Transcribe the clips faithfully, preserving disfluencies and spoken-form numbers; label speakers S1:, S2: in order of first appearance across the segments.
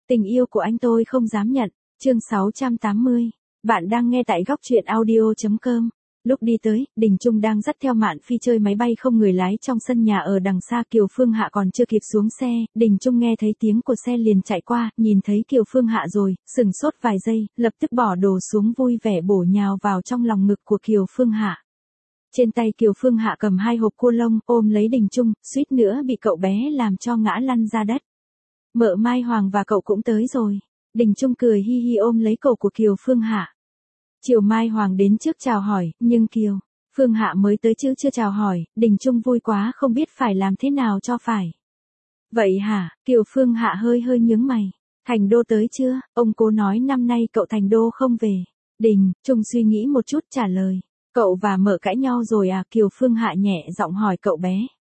S1: Tình yêu của anh tôi không dám nhận. Chương sáu trăm tám mươi. Bạn đang nghe tại góc truyện audio chấm com. Lúc đi tới, Đình Trung đang dắt theo Mạn Phi chơi máy bay không người lái trong sân nhà ở đằng xa. Kiều Phương Hạ còn chưa kịp xuống xe, Đình Trung nghe thấy tiếng của xe liền chạy qua, nhìn thấy Kiều Phương Hạ rồi, sừng sốt vài giây, lập tức bỏ đồ xuống vui vẻ bổ nhào vào trong lòng ngực của Kiều Phương Hạ. Trên tay Kiều Phương Hạ cầm hai hộp cua lông, ôm lấy Đình Trung, suýt nữa bị cậu bé làm cho ngã lăn ra đất. Mợ Mai Hoàng và cậu cũng tới rồi. Đình Trung cười hi hi ôm lấy cổ của Kiều Phương Hạ. Chiều Mai Hoàng đến trước chào hỏi, nhưng Kiều Phương Hạ mới tới chứ chưa chào hỏi, Đình Trung vui quá không biết phải làm thế nào cho phải. Vậy hả? Kiều Phương Hạ hơi hơi nhướng mày. Thành Đô tới chưa? Ông cố nói năm nay cậu Thành Đô không về. Đình Trung suy nghĩ một chút trả lời. Cậu và mợ cãi nhau rồi à? Kiều Phương Hạ nhẹ giọng hỏi cậu bé.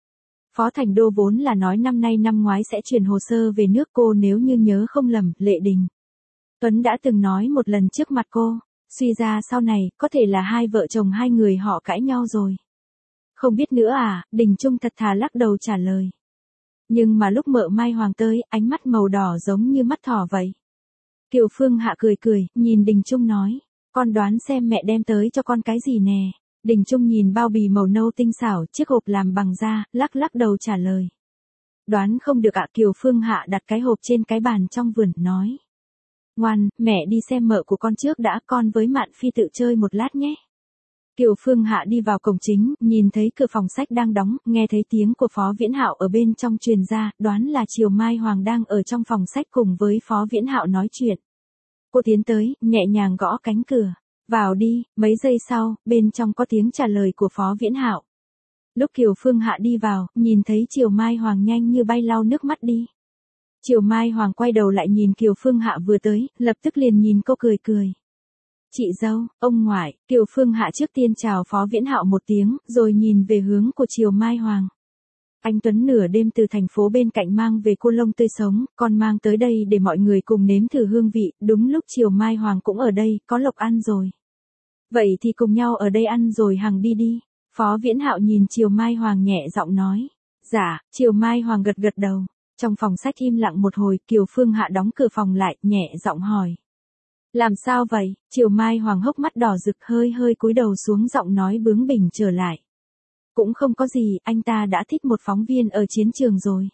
S1: Phó Thành Đô vốn là nói năm nay năm ngoái sẽ chuyển hồ sơ về nước cô, nếu như nhớ không lầm, Lệ Đình Tuấn đã từng nói một lần trước mặt cô. Suy ra sau này, có thể là hai vợ chồng hai người họ cãi nhau rồi. Không biết nữa à? Đình Trung thật thà lắc đầu trả lời. Nhưng mà lúc mợ Mai Hoàng tới, ánh mắt màu đỏ giống như mắt thỏ vậy. Kiều Phương Hạ cười cười, nhìn Đình Trung nói. Con đoán xem mẹ đem tới cho con cái gì nè. Đình Trung nhìn bao bì màu nâu tinh xảo, chiếc hộp làm bằng da, lắc lắc đầu trả lời. Đoán không được ạ. Kiều Phương Hạ đặt cái hộp trên cái bàn trong vườn, nói. Ngoan, mẹ đi xem mợ của con trước đã, con với Mạn Phi tự chơi một lát nhé. Kiều Phương Hạ đi vào cổng chính, nhìn thấy cửa phòng sách đang đóng, nghe thấy tiếng của Phó Viễn Hạo ở bên trong truyền ra, đoán là Chiều Mai Hoàng đang ở trong phòng sách cùng với Phó Viễn Hạo nói chuyện. Cô tiến tới, nhẹ nhàng gõ cánh cửa. Vào đi. Mấy giây sau, bên trong có tiếng trả lời của Phó Viễn Hạo. Lúc Kiều Phương Hạ đi vào, nhìn thấy Chiều Mai Hoàng nhanh như bay lau nước mắt đi. Chiều Mai Hoàng quay đầu lại nhìn Kiều Phương Hạ vừa tới, lập tức liền nhìn cô cười cười. Chị dâu, ông ngoại. Kiều Phương Hạ trước tiên chào Phó Viễn Hạo một tiếng, rồi nhìn về hướng của Chiều Mai Hoàng. Anh Tuấn nửa đêm từ thành phố bên cạnh mang về cua lông tươi sống, con mang tới đây để mọi người cùng nếm thử hương vị, đúng lúc Chiều Mai Hoàng cũng ở đây, có lộc ăn rồi. Vậy thì cùng nhau ở đây ăn rồi hằng đi đi. Phó Viễn Hạo nhìn Chiều Mai Hoàng nhẹ giọng nói. Dạ. Chiều Mai Hoàng gật gật đầu. Trong phòng sách im lặng một hồi, Kiều Phương Hạ đóng cửa phòng lại, nhẹ giọng hỏi. Làm sao vậy? Chiều Mai Hoàng hốc mắt đỏ rực, hơi hơi cúi đầu xuống, giọng nói bướng bỉnh trở lại. Cũng không có gì, anh ta đã thích một phóng viên ở chiến trường rồi.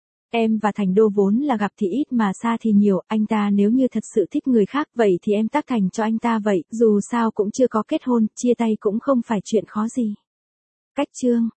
S1: Em và Thành Đô vốn là gặp thì ít mà xa thì nhiều, anh ta nếu như thật sự thích người khác vậy thì em tác thành cho anh ta vậy, dù sao cũng chưa có kết hôn, chia tay cũng không phải chuyện khó gì. Cách chương.